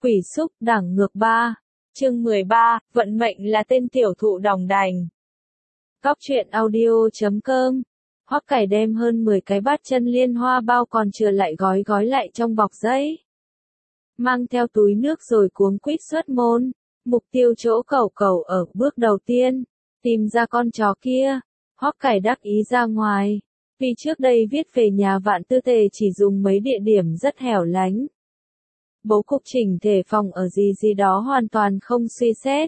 Quỷ xúc đẳng ngược 3. Chương 13, vận mệnh là tên tiểu thụ đòng đành. Cóc truyện audio.com. Hoắc Cải đem hơn 10 cái bát chân liên hoa bao còn chưa lại gói lại trong bọc giấy. Mang theo túi nước rồi cuống quýt xuất môn. Mục tiêu chỗ Cẩu ở bước đầu tiên. Tìm ra con chó kia. Hoắc Cải đắc ý ra ngoài. Vì trước đây viết về nhà Vạn Tư Tề chỉ dùng mấy địa điểm rất hẻo lánh. Bố cục chỉnh thể phòng ở gì đó hoàn toàn không suy xét.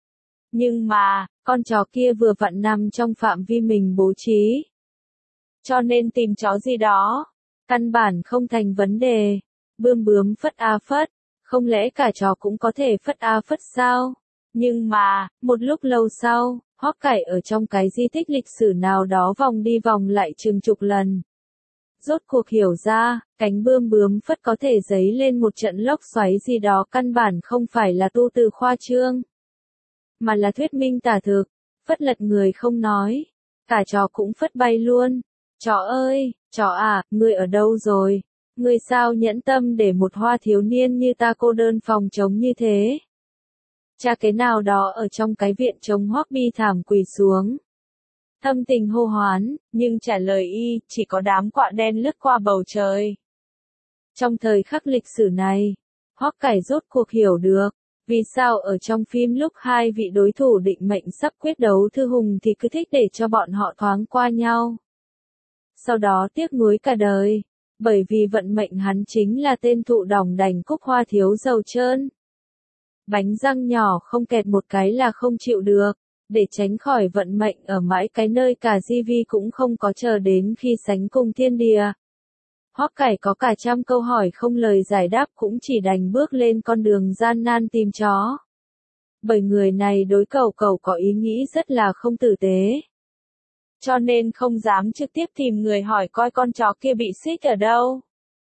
Nhưng mà, con chó kia vừa vặn nằm trong phạm vi mình bố trí. Cho nên tìm chó gì đó, căn bản không thành vấn đề. Bướm phất a phất, không lẽ cả chó cũng có thể phất a phất sao? Nhưng mà, một lúc lâu sau, Hoắc Cải ở trong cái di tích lịch sử nào đó vòng đi vòng lại chừng chục lần. Rốt cuộc hiểu ra, cánh bướm phất có thể giấy lên một trận lốc xoáy gì đó căn bản không phải là tu từ khoa trương. Mà là thuyết minh tả thực, phất lật người không nói, cả chó cũng phất bay luôn. Chó ơi, chó à, ngươi ở đâu rồi? Ngươi sao nhẫn tâm để một hoa thiếu niên như ta cô đơn phòng trống như thế? Cha cái nào đó ở trong cái viện trống Hoắc bi thảm quỳ xuống. Thâm tình hô hoán, nhưng trả lời y, chỉ có đám quạ đen lướt qua bầu trời. Trong thời khắc lịch sử này, Hoắc Cải rốt cuộc hiểu được, vì sao ở trong phim lúc hai vị đối thủ định mệnh sắp quyết đấu thư hùng thì cứ thích để cho bọn họ thoáng qua nhau. Sau đó tiếc nuối cả đời, bởi vì vận mệnh hắn chính là tên thụ đòng đành cúc hoa thiếu dầu trơn. Bánh răng nhỏ không kẹt một cái là không chịu được. Để tránh khỏi vận mệnh ở mãi cái nơi cả di vi cũng không có chờ đến khi sánh cùng thiên địa. Hoắc Cải có cả trăm câu hỏi không lời giải đáp cũng chỉ đành bước lên con đường gian nan tìm chó. Bởi người này đối Cẩu có ý nghĩ rất là không tử tế. Cho nên không dám trực tiếp tìm người hỏi coi con chó kia bị xích ở đâu.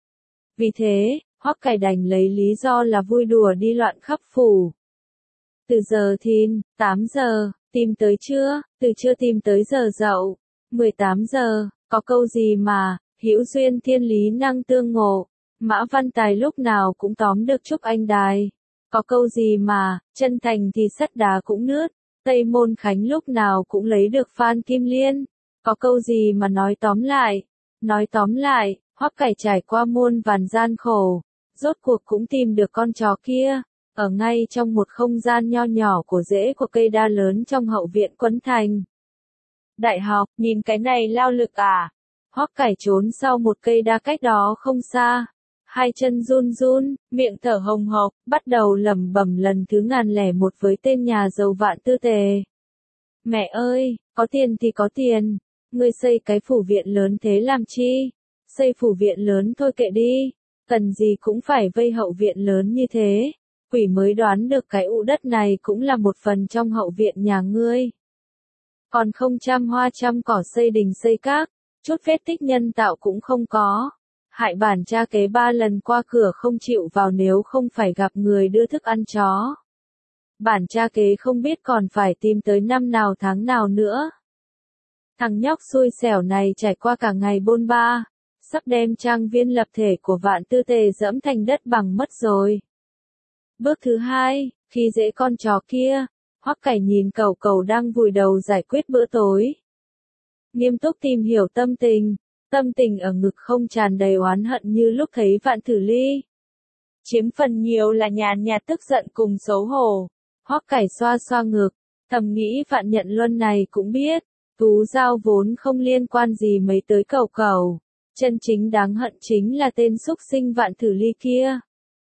Vì thế, Hoắc Cải đành lấy lý do là vui đùa đi loạn khắp phủ. Từ giờ thìn, 8 giờ, tìm tới trưa, từ trưa tìm tới giờ dậu, 18 giờ, có câu gì mà, hữu duyên thiên lý năng tương ngộ, Mã Văn Tài lúc nào cũng tóm được Trúc Anh Đài. Có câu gì mà, chân thành thì sắt đá cũng nứt, Tây Môn Khánh lúc nào cũng lấy được Phan Kim Liên. Có câu gì mà nói tóm lại, Hoắc Cải trải qua muôn vàn gian khổ, rốt cuộc cũng tìm được con chó kia. Ở ngay trong một không gian nho nhỏ của rễ của cây đa lớn trong hậu viện Quấn Thành. Đại học, nhìn cái này lao lực à? Hoắc Cải trốn sau một cây đa cách đó không xa. Hai chân run, miệng thở hồng hộc, bắt đầu lẩm bẩm lần thứ 1001 với tên nhà giàu Vạn Tư Tề. Mẹ ơi, có tiền thì có tiền. Ngươi xây cái phủ viện lớn thế làm chi? Xây phủ viện lớn thôi kệ đi. Cần gì cũng phải vây hậu viện lớn như thế. Quỷ mới đoán được cái ụ đất này cũng là một phần trong hậu viện nhà ngươi. Còn không trăm hoa trăm cỏ xây đình xây các, chút vết tích nhân tạo cũng không có. Hại bản cha kế 3 lần qua cửa không chịu vào nếu không phải gặp người đưa thức ăn chó. Bản cha kế không biết còn phải tìm tới năm nào tháng nào nữa. Thằng nhóc xui xẻo này trải qua cả ngày bôn ba, sắp đem trang viên lập thể của Vạn Tư Tề dẫm thành đất bằng mất rồi. Bước thứ 2, khi dễ con chó kia, Hoắc Cải nhìn Cẩu đang vùi đầu giải quyết bữa tối. Nghiêm túc tìm hiểu tâm tình ở ngực không tràn đầy oán hận như lúc thấy Vạn Thử Ly. Chiếm phần nhiều là nhàn nhạt tức giận cùng xấu hổ. Hoắc Cải xoa ngực, thầm nghĩ Vạn Nhận Luân này cũng biết, Tú Giao vốn không liên quan gì mấy tới Cẩu. Chân chính đáng hận chính là tên xúc sinh Vạn Thử Ly kia.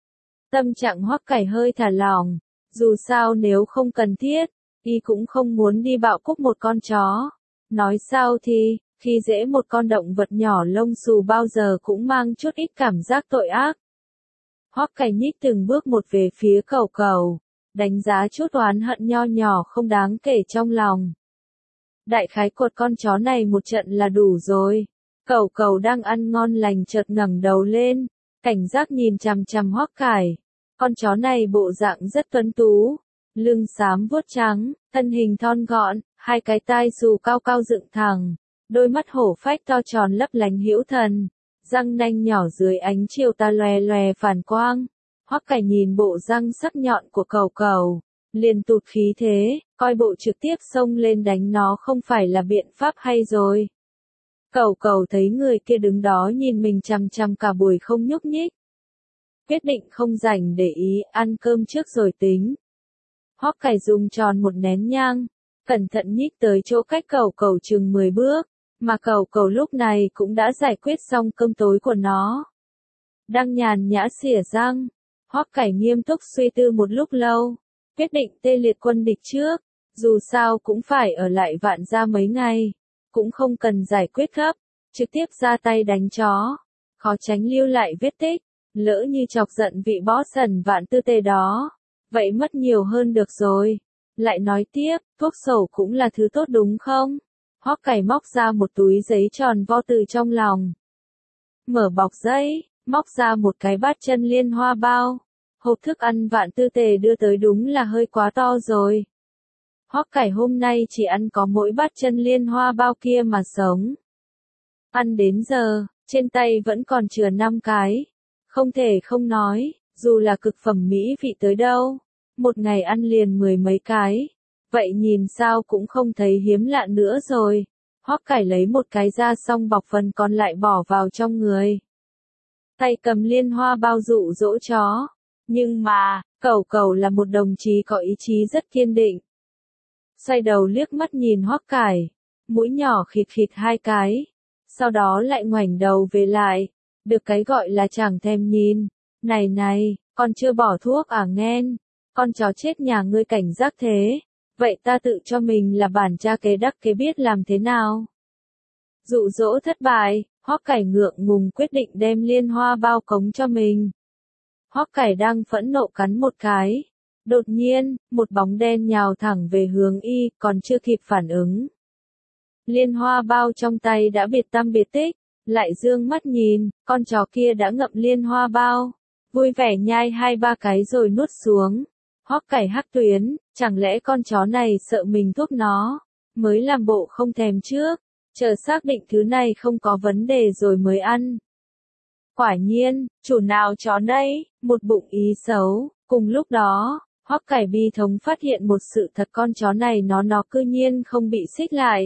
Tâm trạng Hoắc Cải hơi thả lỏng, dù sao nếu không cần thiết, y cũng không muốn đi bạo cúc một con chó. Nói sao thì, khi dễ một con động vật nhỏ lông xù bao giờ cũng mang chút ít cảm giác tội ác. Hoắc Cải nhích từng bước một về phía Cẩu, đánh giá chút oán hận nho nhỏ không đáng kể trong lòng. Đại khái cột con chó này một trận là đủ rồi. Cẩu đang ăn ngon lành chợt ngẩng đầu lên, cảnh giác nhìn chằm chằm Hoắc Cải. Con chó này bộ dạng rất tuấn tú, lưng xám vuốt trắng, thân hình thon gọn, hai cái tai xù cao cao dựng thẳng, đôi mắt hổ phách to tròn lấp lánh hữu thần, răng nanh nhỏ dưới ánh chiều tà lòe lòe phản quang. Hoắc Cải nhìn bộ răng sắc nhọn của Cẩu Cẩu, liền tụt khí thế, coi bộ trực tiếp xông lên đánh nó không phải là biện pháp hay rồi. Cẩu Cẩu thấy người kia đứng đó nhìn mình chằm chằm cả buổi không nhúc nhích. Quyết định không rảnh để ý, ăn cơm trước rồi tính. Hoắc Cải dùng tròn một nén nhang, cẩn thận nhích tới chỗ cách Cẩu Cẩu chừng 10 bước, mà Cẩu Cẩu lúc này cũng đã giải quyết xong cơm tối của nó. Đang nhàn nhã xỉa răng, Hoắc Cải nghiêm túc suy tư một lúc lâu, quyết định tê liệt quân địch trước, dù sao cũng phải ở lại Vạn Gia mấy ngày, cũng không cần giải quyết gấp, trực tiếp ra tay đánh chó, khó tránh lưu lại vết tích, lỡ như chọc giận vị boss thần Vạn Tư Tề đó, vậy mất nhiều hơn được rồi. Lại nói tiếp, thuốc sổ cũng là thứ tốt đúng không? Hoắc Cải móc ra một túi giấy tròn vo từ trong lòng. Mở bọc giấy, móc ra một cái bát chân liên hoa bao. Hộp thức ăn Vạn Tư Tề đưa tới đúng là hơi quá to rồi. Hoắc Cải hôm nay chỉ ăn có mỗi bát chân liên hoa bao kia mà sống. Ăn đến giờ, trên tay vẫn còn chừa 5 cái. Không thể không nói, dù là cực phẩm mỹ vị tới đâu, một ngày ăn liền 10 mấy cái. Vậy nhìn sao cũng không thấy hiếm lạ nữa rồi. Hoắc Cải lấy một cái ra xong bọc phần còn lại bỏ vào trong người. Tay cầm liên hoa bao dụ dỗ chó. Nhưng mà, Cẩu Cẩu là một đồng chí có ý chí rất kiên định. Xoay đầu liếc mắt nhìn Hoắc Cải, mũi nhỏ khịt khịt 2 cái, sau đó lại ngoảnh đầu về lại, được cái gọi là chẳng thèm nhìn. Này này, con chưa bỏ thuốc à nghen, con chó chết nhà ngươi cảnh giác thế, vậy ta tự cho mình là bản cha kế đắc kế biết làm thế nào. Dụ dỗ thất bại, Hoắc Cải ngượng ngùng quyết định đem liên hoa bao cống cho mình. Hoắc Cải đang phẫn nộ cắn một cái. Đột nhiên, một bóng đen nhào thẳng về hướng y, còn chưa kịp phản ứng. Liên hoa bao trong tay đã biệt tăm biệt tích, lại dương mắt nhìn, con chó kia đã ngậm liên hoa bao, vui vẻ nhai 2-3 cái rồi nuốt xuống. Hoắc Cải hắc tuyến, chẳng lẽ con chó này sợ mình thuốc nó, mới làm bộ không thèm trước, chờ xác định thứ này không có vấn đề rồi mới ăn. Quả nhiên, chủ nào chó đây, một bụng ý xấu, cùng lúc đó, Hoắc Cải bi thống phát hiện một sự thật con chó này nó cư nhiên không bị xích lại.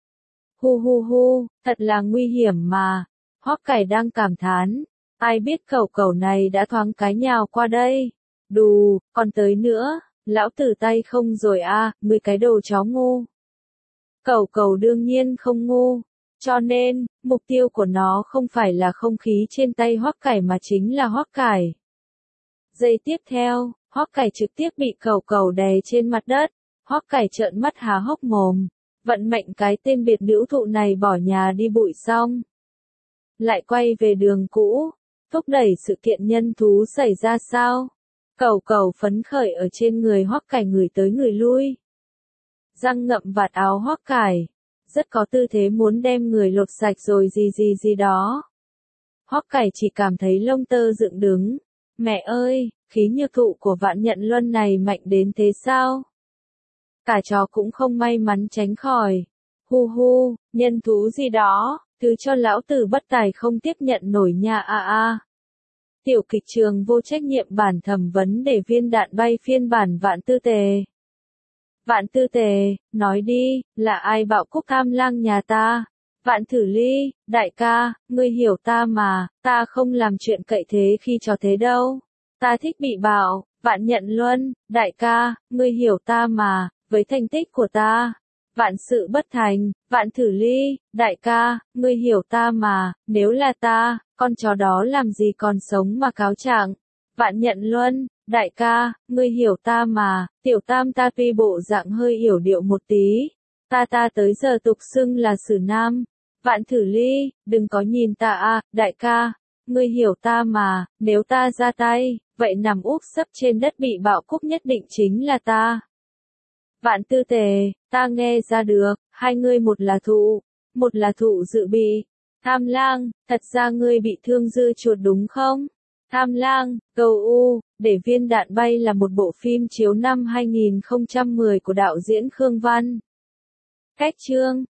Hu hu hu, thật là nguy hiểm mà, Hoắc Cải đang cảm thán, ai biết Cẩu Cẩu này đã thoáng cái nhào qua đây. Đù, còn tới nữa, lão tử tay không rồi à, ngươi cái đồ chó ngu. Cẩu Cẩu đương nhiên không ngu, cho nên, mục tiêu của nó không phải là không khí trên tay Hoắc Cải mà chính là Hoắc Cải. Giây tiếp theo, Hoắc Cải trực tiếp bị Cẩu Cẩu đè trên mặt đất, Hoắc Cải trợn mắt há hốc mồm, vận mệnh cái tên biệt nữ thụ này bỏ nhà đi bụi xong. Lại quay về đường cũ, thúc đẩy sự kiện nhân thú xảy ra sao? Cẩu Cẩu phấn khởi ở trên người Hoắc Cải người tới người lui. Răng ngậm vạt áo Hoắc Cải, rất có tư thế muốn đem người lột sạch rồi gì đó. Hoắc Cải chỉ cảm thấy lông tơ dựng đứng. Mẹ ơi, khí nhược thụ của Vạn Nhận Luân này mạnh đến thế sao? Cả chó cũng không may mắn tránh khỏi. Hu hu, nhân thú gì đó, thứ cho lão tử bất tài không tiếp nhận nổi nha a a. Tiểu kịch trường vô trách nhiệm bản thẩm vấn để viên đạn bay phiên bản Vạn Tư Tề. Vạn Tư Tề, nói đi, là ai bạo cúc tham lang nhà ta? Vạn Thử Ly, đại ca, ngươi hiểu ta mà, ta không làm chuyện cậy thế khi cho thế đâu. Ta thích bị bạo, Vạn Nhận Luân, đại ca, ngươi hiểu ta mà, với thành tích của ta. Vạn sự bất thành, Vạn Thử Ly, đại ca, ngươi hiểu ta mà, nếu là ta, con chó đó làm gì còn sống mà cáo trạng. Vạn Nhận Luân, đại ca, ngươi hiểu ta mà, tiểu tam ta tuy bộ dạng hơi yểu điệu một tí. Ta tới giờ tục xưng là Sử Nam. Vạn Thử Ly, đừng có nhìn ta à, đại ca, ngươi hiểu ta mà, nếu ta ra tay, vậy nằm úp sấp trên đất bị bạo cúc nhất định chính là ta. Vạn Tư Tề, ta nghe ra được, hai ngươi một là thụ dự bị. Tham lang, thật ra ngươi bị thương dư chuột đúng không? Tham lang, cầu u, để viên đạn bay là một bộ phim chiếu năm 2010 của đạo diễn Khương Văn. Cách chương